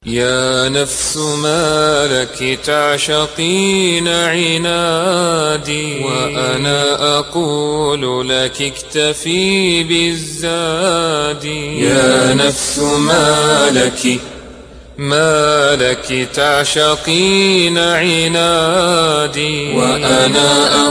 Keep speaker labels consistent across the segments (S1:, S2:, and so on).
S1: يا نفس ما لك تعشقين عنادي، وأنا أقول لك اكتفي بالزاد. يا نفس ما لك تعشقين عنادي، وأنا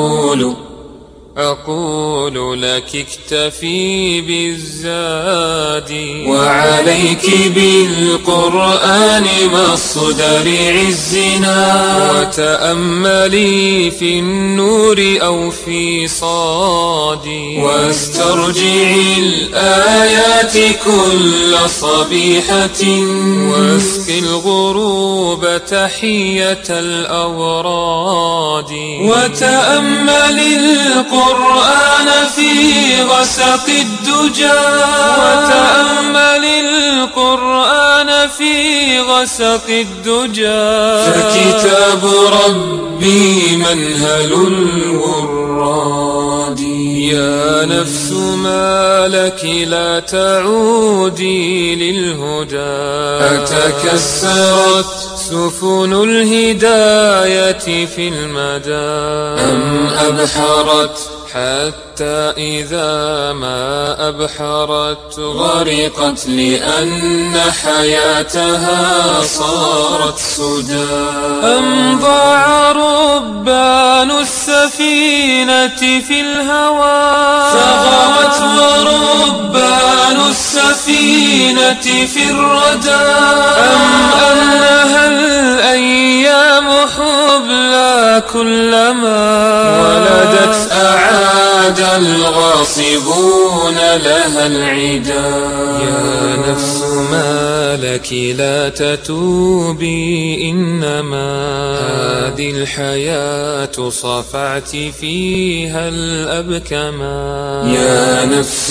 S1: أقول لك اكتفي بالزاد. وعليك بالقرآن مصدر عزنا، وتأملي في النور أو في صادي، واسترجعي الآيات كل صبيحة، واسقي الغروب تحية الأوراد. وتأملي القرآن في غسق الدجى، وتأملي القرآن في غسق الدجى، فكتاب ربي منهل الوراد. يا نفس ما لك لا تعودي للهدى، أتكسرت سفن الهداية في المدى، أم أبحرت حتى إذا ما أبحرت غرقت، لأن حياتها صارت سدى. أم ضاع ربان السفينة في الهوى، فغوت وربان السفينة في الردى، أم أنها الأيام حبلى كلما ولدت أعاد الغاصبون لها العدا. يا نفس ما لك لا تتوبي، إنما هذه الحياة صفعت فيها الأبكما. يا نفس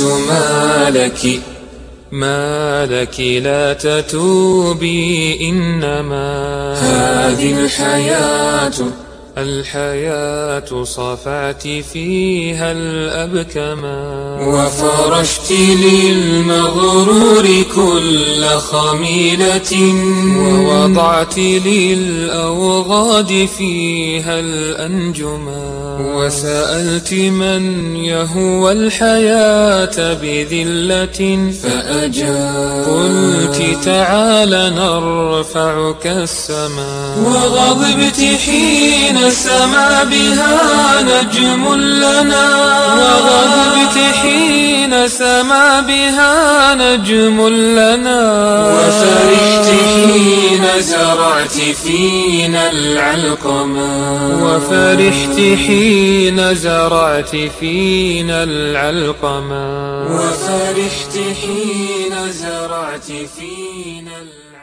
S1: ما لك لا تتوبي، إنما هذه الحياة صفعت فيها الأبكما. وفرشت للمغرور كل خميلة، ووضعت للأوغاد فيها الأنجما. وسألت من يهوى الحياة بذلة فأجاب، قلت تعال نرفعك السماء. وغضبت حين سما بها نجم لنا، وغضبت حين سما بها نجم لنا. وفرحت حين زرعت فينا العلقما، وفرحت حين زرعت فينا العلقما، وفرحت حين زرعت فينا